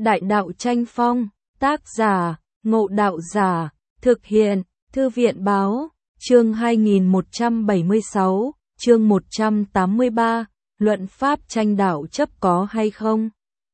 Đại đạo tranh phong, tác giả, Ngộ Đạo Giả, thực hiện, Thư viện báo, chương 2176, chương 183, luận pháp tranh đạo chấp có hay không?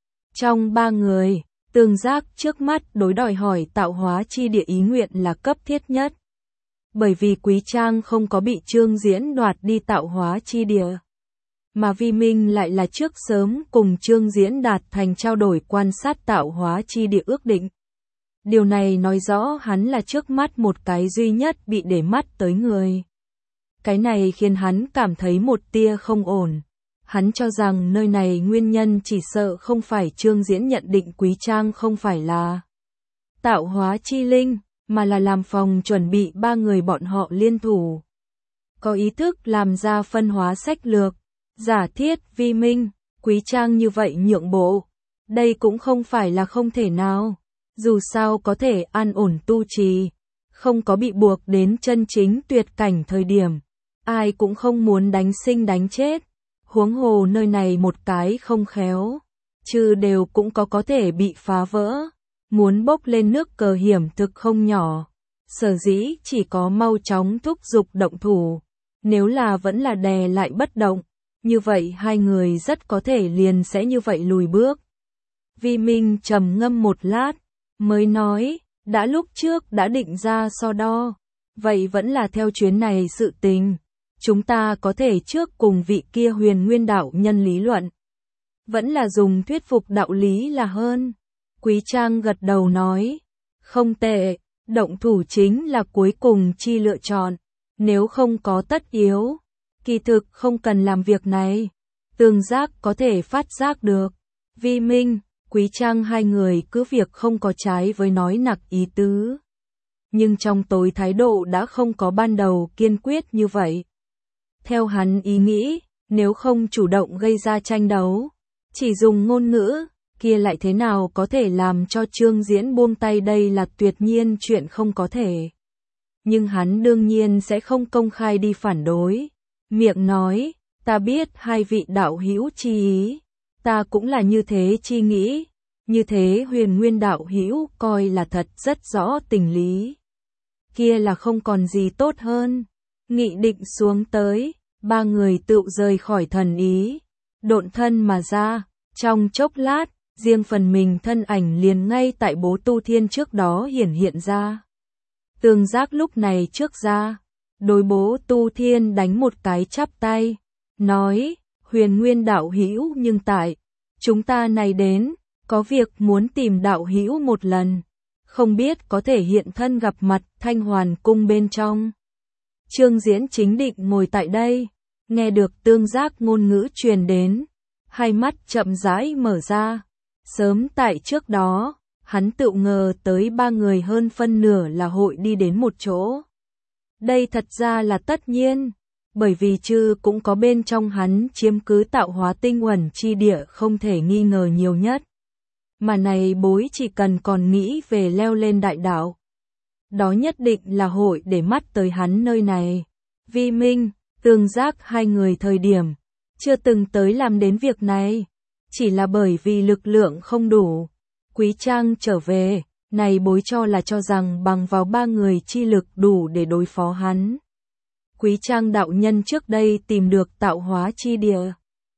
Trong ba người, Tương Giác trước mắt đối đòi hỏi tạo hóa chi địa ý nguyện là cấp thiết nhất. Bởi vì Quý Trang không có bị Trương Diễn đoạt đi tạo hóa chi địa. Mà Vi Minh lại là trước sớm cùng Trương Diễn đạt thành trao đổi quan sát tạo hóa chi địa ước định. Điều này nói rõ hắn là trước mắt một cái duy nhất bị để mắt tới người. Cái này khiến hắn cảm thấy một tia không ổn. Hắn cho rằng nơi này nguyên nhân chỉ sợ không phải Trương Diễn nhận định Quý Trang không phải là tạo hóa chi linh, mà là làm phòng chuẩn bị ba người bọn họ liên thủ. Có ý thức làm ra phân hóa sách lược, giả thiết Vi Minh, Quý Trang như vậy nhượng bộ. Đây cũng không phải là không thể nào. Dù sao có thể an ổn tu trì, không có bị buộc đến chân chính tuyệt cảnh thời điểm. Ai cũng không muốn đánh sinh đánh chết. Huống hồ nơi này một cái không khéo, chứ đều cũng có thể bị phá vỡ. Muốn bốc lên nước cờ hiểm thực không nhỏ. Sở dĩ chỉ có mau chóng thúc giục động thủ. Nếu là vẫn là đè lại bất động, như vậy hai người rất có thể liền sẽ như vậy lùi bước. Vi Minh trầm ngâm một lát, mới nói, đã lúc trước đã định ra so đo, vậy vẫn là theo chuyến này sự tình. Chúng ta có thể trước cùng vị kia Huyền Nguyên đạo nhân lý luận. Vẫn là dùng thuyết phục đạo lý là hơn. Quý Trang gật đầu nói, không tệ, động thủ chính là cuối cùng chi lựa chọn. Nếu không có tất yếu, kỳ thực không cần làm việc này. Tương Giác có thể phát giác được. Vi Minh, Quý Trang hai người cứ việc không có trái với nói nặc ý tứ. Nhưng trong tối thái độ đã không có ban đầu kiên quyết như vậy. Theo hắn ý nghĩ, nếu không chủ động gây ra tranh đấu, chỉ dùng ngôn ngữ, kia lại thế nào có thể làm cho Trương Diễn buông tay, đây là tuyệt nhiên chuyện không có thể. Nhưng hắn đương nhiên sẽ không công khai đi phản đối. Miệng nói, ta biết hai vị đạo hữu chi ý, ta cũng là như thế chi nghĩ, như thế Huyền Nguyên đạo hữu coi là thật rất rõ tình lý. Kia là không còn gì tốt hơn. Nghị định xuống tới, ba người tự rời khỏi thần ý, độn thân mà ra, trong chốc lát, riêng phần mình thân ảnh liền ngay tại Bố Tu Thiên trước đó hiện ra. Tương Giác lúc này trước ra, đối Bố Tu Thiên đánh một cái chắp tay, nói, Huyền Nguyên đạo hữu nhưng tại, chúng ta này đến, có việc muốn tìm đạo hữu một lần, không biết có thể hiện thân gặp mặt Thanh Hoàn cung bên trong. Trương Diễn chính định ngồi tại đây, nghe được Tương Giác ngôn ngữ truyền đến, hai mắt chậm rãi mở ra. Sớm tại trước đó, hắn tự ngờ tới ba người hơn phân nửa là hội đi đến một chỗ. Đây thật ra là tất nhiên, bởi vì chư cũng có bên trong hắn chiếm cứ tạo hóa tinh uẩn chi địa không thể nghi ngờ nhiều nhất. Mà này bối chỉ cần còn nghĩ về leo lên đại đạo, đó nhất định là hội để mắt tới hắn nơi này. Vi Minh, Tương Giác hai người thời điểm, chưa từng tới làm đến việc này, chỉ là bởi vì lực lượng không đủ. Quý Trang trở về, này bối cho là cho rằng bằng vào ba người chi lực đủ để đối phó hắn. Quý Trang đạo nhân trước đây tìm được tạo hóa chi địa.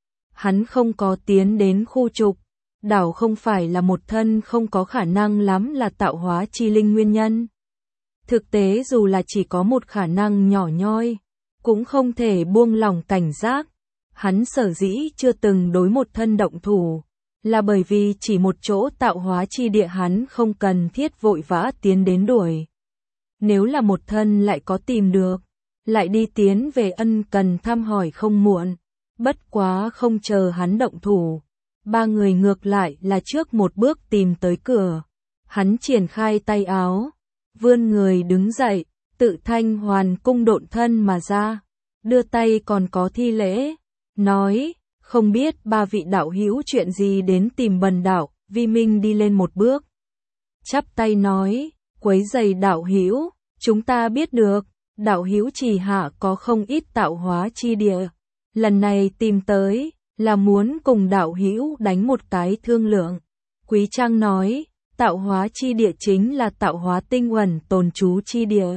Hắn không có tiến đến khu trục, đảo không phải là một thân không có khả năng lắm là tạo hóa chi linh nguyên nhân. Thực tế dù là chỉ có một khả năng nhỏ nhoi, cũng không thể buông lỏng cảnh giác. Hắn sở dĩ chưa từng đối một thân động thủ, là bởi vì chỉ một chỗ tạo hóa chi địa hắn không cần thiết vội vã tiến đến đuổi. Nếu là một thân lại có tìm được, lại đi tiến về ân cần thăm hỏi không muộn. Bất quá không chờ hắn động thủ, ba người ngược lại là trước một bước tìm tới cửa. Hắn triển khai tay áo, vươn người đứng dậy, tự Thanh Hoàn cung độn thân mà ra, đưa tay còn có thi lễ, nói, không biết ba vị đạo hữu chuyện gì đến tìm bần đạo. Vi Minh đi lên một bước, chắp tay nói, quấy rầy đạo hữu, chúng ta biết được, đạo hữu chỉ hạ có không ít tạo hóa chi địa, lần này tìm tới là muốn cùng đạo hữu đánh một cái thương lượng. Quý Trang nói, tạo hóa chi địa chính là tạo hóa tinh uẩn tồn trú chi địa.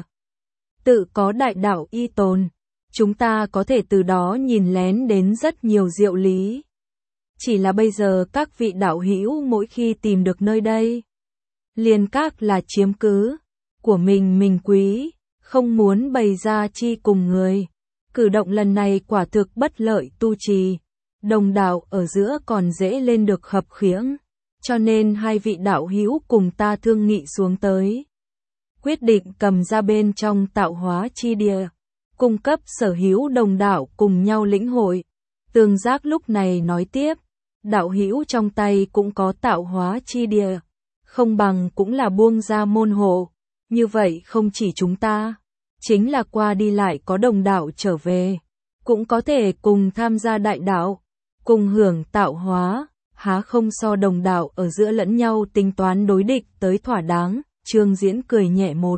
Tự có đại đạo y tồn, chúng ta có thể từ đó nhìn lén đến rất nhiều diệu lý. Chỉ là bây giờ các vị đạo hữu mỗi khi tìm được nơi đây, liền các là chiếm cứ của mình quý, không muốn bày ra chi cùng người. Cử động lần này quả thực bất lợi tu trì, đồng đạo ở giữa còn dễ lên được hợp khiễng, cho nên hai vị đạo hữu cùng ta thương nghị xuống tới. Quyết định cầm ra bên trong tạo hóa chi địa, cung cấp sở hữu đồng đạo cùng nhau lĩnh hội. Tương Giác lúc này nói tiếp, đạo hữu trong tay cũng có tạo hóa chi địa, không bằng cũng là buông ra môn hộ, như vậy không chỉ chúng ta, chính là qua đi lại có đồng đạo trở về, cũng có thể cùng tham gia đại đạo, cùng hưởng tạo hóa, há không so đồng đạo ở giữa lẫn nhau tính toán đối địch tới thỏa đáng. Trương Diễn cười nhẹ một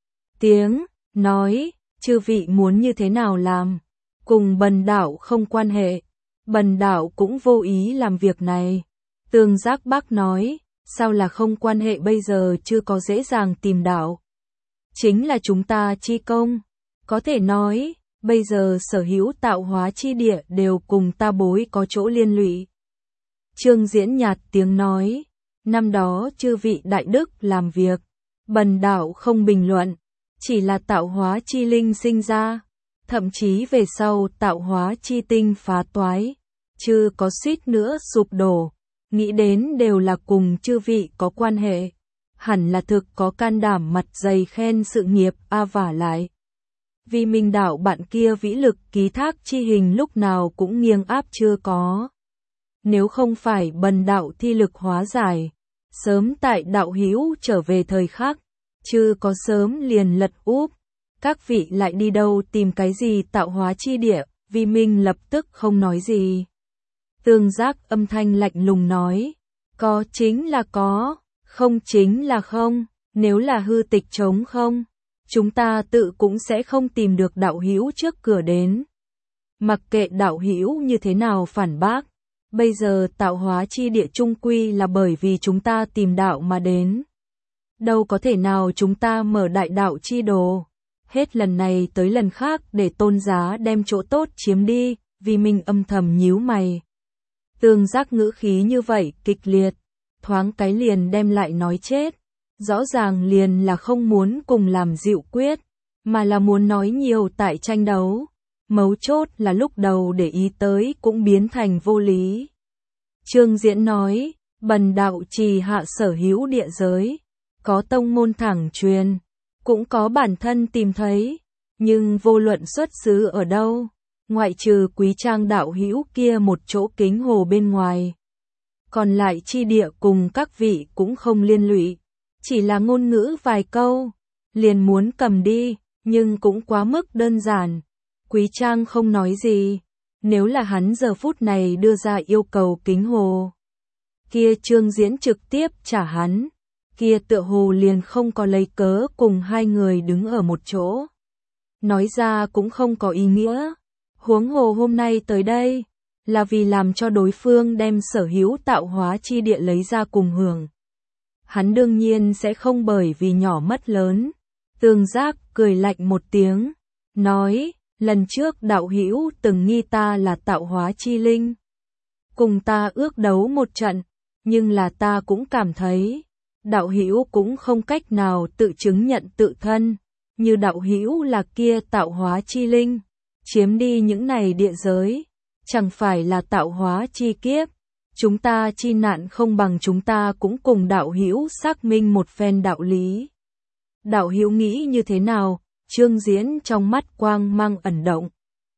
tiếng, nói, chư vị muốn như thế nào làm, cùng bần đạo không quan hệ, bần đạo cũng vô ý làm việc này. Tương Giác Bác nói, sao là không quan hệ, bây giờ chưa có dễ dàng tìm đạo. Chính là chúng ta chi công, có thể nói, bây giờ sở hữu tạo hóa chi địa đều cùng ta bối có chỗ liên lụy. Trương Diễn nhạt tiếng nói, năm đó chư vị đại đức làm việc, bần đạo không bình luận, chỉ là tạo hóa chi linh sinh ra, thậm chí về sau tạo hóa chi tinh phá toái, chưa có suýt nữa sụp đổ, nghĩ đến đều là cùng chư vị có quan hệ, hẳn là thực có can đảm mặt dày khen sự nghiệp vả lại. Vì Minh đạo bạn kia vĩ lực ký thác chi hình lúc nào cũng nghiêng áp chưa có. Nếu không phải bần đạo thi lực hóa giải, sớm tại đạo hữu trở về thời khắc, chưa có sớm liền lật úp, các vị lại đi đâu tìm cái gì tạo hóa chi địa. Vi Minh lập tức không nói gì. Tương Giác âm thanh lạnh lùng nói, có chính là có, không chính là không, nếu là hư tịch trống không, chúng ta tự cũng sẽ không tìm được đạo hữu trước cửa đến. Mặc kệ đạo hữu như thế nào phản bác, bây giờ tạo hóa chi địa chung quy là bởi vì chúng ta tìm đạo mà đến. Đâu có thể nào chúng ta mở đại đạo chi đồ, hết lần này tới lần khác để tôn giá đem chỗ tốt chiếm đi. Vi Minh âm thầm nhíu mày. Tương Giác ngữ khí như vậy kịch liệt, thoáng cái liền đem lại nói chết. Rõ ràng liền là không muốn cùng làm dịu quyết, mà là muốn nói nhiều tại tranh đấu. Mấu chốt là lúc đầu để ý tới cũng biến thành vô lý. Trương Diễn nói, bần đạo trì hạ sở hữu địa giới, có tông môn thẳng truyền, cũng có bản thân tìm thấy, nhưng vô luận xuất xứ ở đâu, ngoại trừ Quý Trang đạo hữu kia một chỗ kính hồ bên ngoài, còn lại chi địa cùng các vị cũng không liên lụy, chỉ là ngôn ngữ vài câu, liền muốn cầm đi, nhưng cũng quá mức đơn giản. Quý Trang không nói gì, nếu là hắn giờ phút này đưa ra yêu cầu kính hồ, kia Trương Diễn trực tiếp trả hắn, kia tựa hồ liền không có lấy cớ cùng hai người đứng ở một chỗ. Nói ra cũng không có ý nghĩa, huống hồ hôm nay tới đây, là vì làm cho đối phương đem sở hữu tạo hóa chi địa lấy ra cùng hưởng. Hắn đương nhiên sẽ không bởi vì nhỏ mất lớn. Tương Giác cười lạnh một tiếng, nói, lần trước đạo hữu từng nghi ta là tạo hóa chi linh, cùng ta ước đấu một trận, nhưng là ta cũng cảm thấy, đạo hữu cũng không cách nào tự chứng nhận tự thân, như đạo hữu là kia tạo hóa chi linh, chiếm đi những này địa giới, chẳng phải là tạo hóa chi kiếp, chúng ta chi nạn không bằng chúng ta cũng cùng đạo hữu xác minh một phen đạo lý. Đạo hữu nghĩ như thế nào? Trương Diễn trong mắt quang mang ẩn động,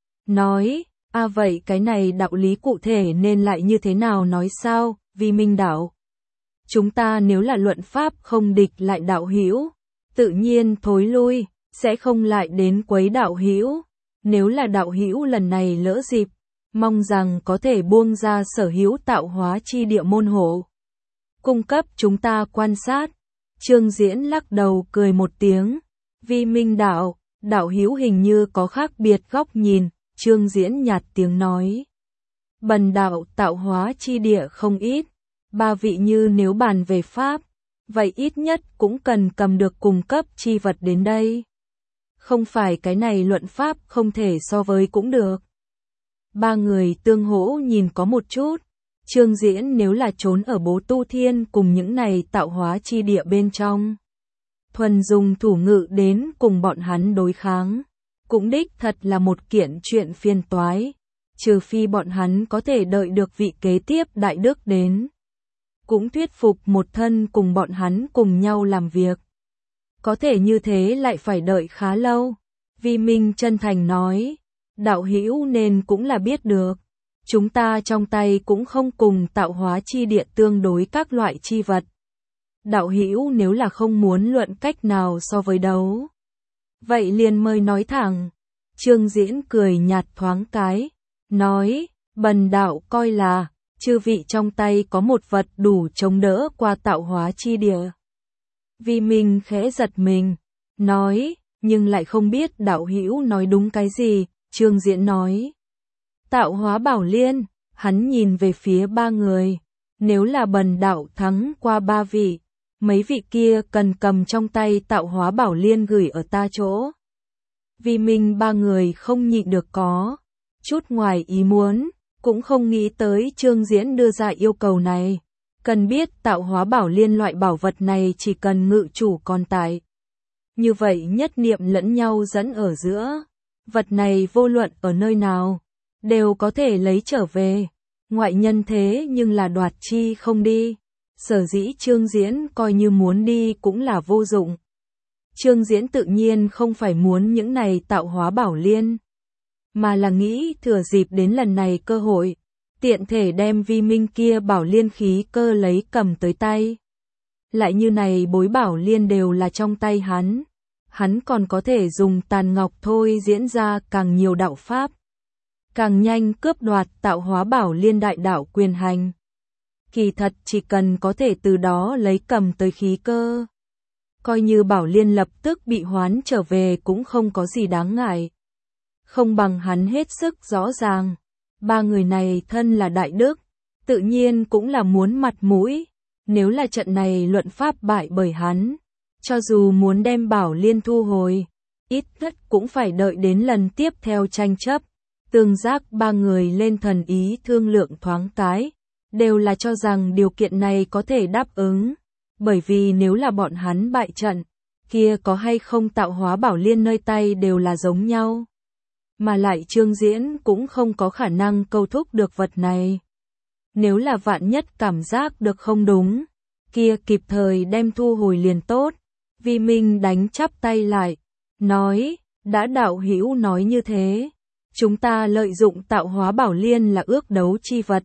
nói, vậy cái này đạo lý cụ thể nên lại như thế nào nói sao? Vi Minh đạo, chúng ta nếu là luận pháp không địch lại đạo hữu, tự nhiên thối lui, sẽ không lại đến quấy đạo hữu. Nếu là đạo hữu lần này lỡ dịp, mong rằng có thể buông ra sở hữu tạo hóa chi địa môn hộ, cung cấp chúng ta quan sát. Trương Diễn lắc đầu cười một tiếng, Vi Minh đạo, đạo hữu hình như có khác biệt góc nhìn. Trương Diễn nhạt tiếng nói, bần đạo tạo hóa chi địa không ít, Ba vị như nếu bàn về pháp, vậy ít nhất cũng cần cầm được cùng cấp chi vật đến đây. Không phải cái này luận pháp không thể so với cũng được. Ba người tương hỗ nhìn có một chút. Trương Diễn nếu là trốn ở Bố Tu Thiên cùng những này tạo hóa chi địa bên trong, thuần dùng thủ ngữ đến cùng bọn hắn đối kháng, cũng đích thật là một kiện chuyện phiền toái, trừ phi bọn hắn có thể đợi được vị kế tiếp đại đức đến, cũng thuyết phục một thân cùng bọn hắn cùng nhau làm việc. Có thể như thế lại phải đợi khá lâu. Vi Minh chân thành nói, đạo hữu nên cũng là biết được, chúng ta trong tay cũng không cùng tạo hóa chi địa tương đối các loại chi vật. Đạo hữu nếu là không muốn luận cách nào so với đấu, vậy liền mời nói thẳng. Trương Diễn cười nhạt thoáng cái, nói, bần đạo coi là, chư vị trong tay có một vật đủ chống đỡ qua tạo hóa chi địa. Vi Minh khẽ giật mình, nói, nhưng lại không biết đạo hữu nói đúng cái gì. Trương Diễn nói, tạo hóa bảo liên. Hắn nhìn về phía ba người, nếu là bần đạo thắng qua ba vị, mấy vị kia cần cầm trong tay tạo hóa bảo liên gửi ở ta chỗ. Vi Minh ba người không nhịn được có chút ngoài ý muốn, cũng không nghĩ tới Trương Diễn đưa ra yêu cầu này. Cần biết tạo hóa bảo liên loại bảo vật này chỉ cần ngự chủ còn tại. Như vậy nhất niệm lẫn nhau dẫn ở giữa, vật này vô luận ở nơi nào, đều có thể lấy trở về. Ngoại nhân thế nhưng là đoạt chi không đi. Sở dĩ Trương Diễn coi như muốn đi cũng là vô dụng. Trương Diễn tự nhiên không phải muốn những này tạo hóa bảo liên, mà là nghĩ thừa dịp đến lần này cơ hội, tiện thể đem Vi Minh kia bảo liên khí cơ lấy cầm tới tay. Lại như này bối bảo liên đều là trong tay hắn còn có thể dùng tàn ngọc thôi diễn ra càng nhiều đạo pháp, càng nhanh cướp đoạt tạo hóa bảo liên đại đạo quyền hành. Kỳ thật chỉ cần có thể từ đó lấy cầm tới khí cơ, coi như bảo liên lập tức bị hoán trở về cũng không có gì đáng ngại. Không bằng hắn hết sức rõ ràng, ba người này thân là đại đức, tự nhiên cũng là muốn mặt mũi. Nếu là trận này luận pháp bại bởi hắn, cho dù muốn đem bảo liên thu hồi, ít nhất cũng phải đợi đến lần tiếp theo tranh chấp. Tương giác ba người lên thần ý thương lượng thoáng cái, đều là cho rằng điều kiện này có thể đáp ứng, bởi vì nếu là bọn hắn bại trận, kia có hay không tạo hóa bảo liên nơi tay đều là giống nhau. Mà lại Trương Diễn cũng không có khả năng câu thúc được vật này. Nếu là vạn nhất cảm giác được không đúng, kia kịp thời đem thu hồi liền tốt. Vi Minh đánh chắp tay lại, nói, đã đạo hữu nói như thế, chúng ta lợi dụng tạo hóa bảo liên là ước đấu chi vật.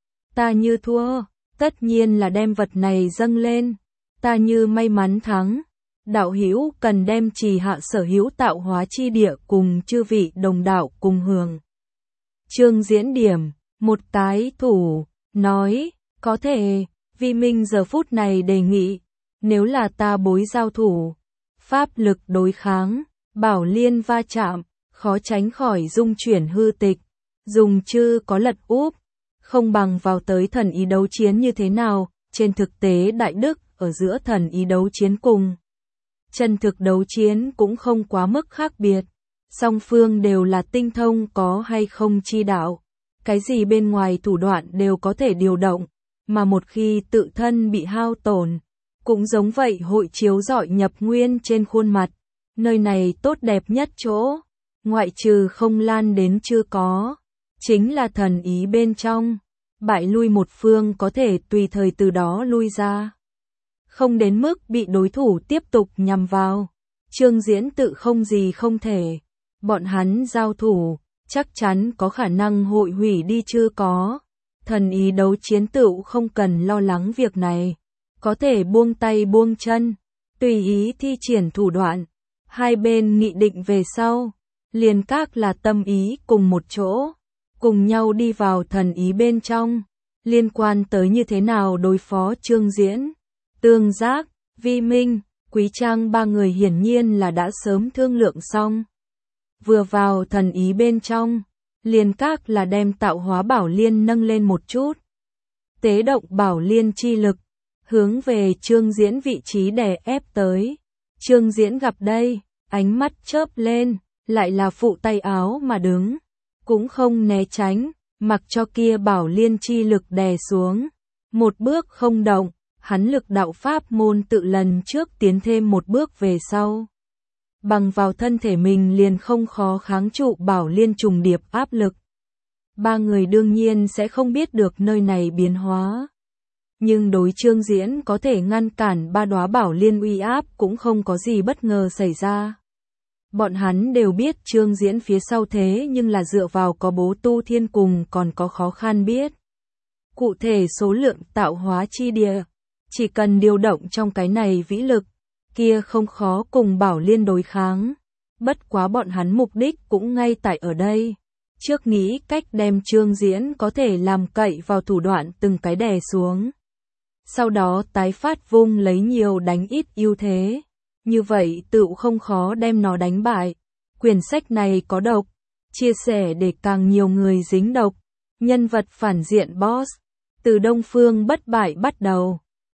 Ta như thua, tất nhiên là đem vật này dâng lên, ta như may mắn thắng, đạo hữu cần đem trì hạ sở hữu tạo hóa chi địa cùng chư vị đồng đạo cùng hưởng. Trương Diễn điểm, một cái thủ, nói, có thể. Vi Minh giờ phút này đề nghị, nếu là ta bối giao thủ, pháp lực đối kháng, bảo liên va chạm, khó tránh khỏi dung chuyển hư tịch, dùng chư có lật úp, không bằng vào tới thần ý đấu chiến như thế nào. Trên thực tế đại đức ở giữa thần ý đấu chiến cùng chân thực đấu chiến cũng không quá mức khác biệt, song phương đều là tinh thông có hay không chi đạo, cái gì bên ngoài thủ đoạn đều có thể điều động, mà một khi tự thân bị hao tổn, cũng giống vậy hội chiếu rọi nhập nguyên trên khuôn mặt. Nơi này tốt đẹp nhất chỗ, ngoại trừ không lan đến chưa có, chính là thần ý bên trong. Bại lui một phương có thể tùy thời từ đó lui ra, không đến mức bị đối thủ tiếp tục nhằm vào. Trương Diễn tự không gì không thể, bọn hắn giao thủ, chắc chắn có khả năng hội hủy đi chưa có. Thần ý đấu chiến tựu không cần lo lắng việc này, có thể buông tay buông chân, tùy ý thi triển thủ đoạn. Hai bên nghị định về sau, liền các là tâm ý cùng một chỗ, cùng nhau đi vào thần ý bên trong. Liên quan tới như thế nào đối phó Trương Diễn, Tương Giác, Vi Minh, Quý Trang ba người hiển nhiên là đã sớm thương lượng xong. Vừa vào thần ý bên trong, liền các là đem tạo hóa bảo liên nâng lên một chút. tế động Bảo Liên chi lực, hướng về Trương Diễn vị trí đè ép tới. Trương Diễn gặp đây, ánh mắt chớp lên, lại là phụ tay áo mà đứng, cũng không né tránh, mặc cho kia Bảo Liên chi lực đè xuống. Một bước không động, hắn lực đạo pháp môn tự lần trước tiến thêm một bước về sau. Bằng vào thân thể mình liền không khó kháng trụ Bảo Liên trùng điệp áp lực. Ba người đương nhiên sẽ không biết được nơi này biến hóa. Nhưng đối Trương Diễn có thể ngăn cản ba đóa Bảo Liên uy áp cũng không có gì bất ngờ xảy ra. Bọn hắn đều biết Trương Diễn phía sau thế nhưng là dựa vào có bố tu thiên cùng còn có khó khăn biết. Cụ thể số lượng tạo hóa chi địa, chỉ cần điều động trong cái này vĩ lực, kia không khó cùng Bảo Liên đối kháng. Bất quá bọn hắn mục đích cũng ngay tại ở đây. Trước nghĩ cách đem Trương Diễn có thể làm cậy vào thủ đoạn từng cái đè xuống. Sau đó tái phát vung lấy nhiều đánh ít ưu thế. Như vậy tự không khó đem nó đánh bại. Quyển sách này có độc, chia sẻ để càng nhiều người dính độc. Nhân vật phản diện boss, từ Đông Phương bất bại bắt đầu.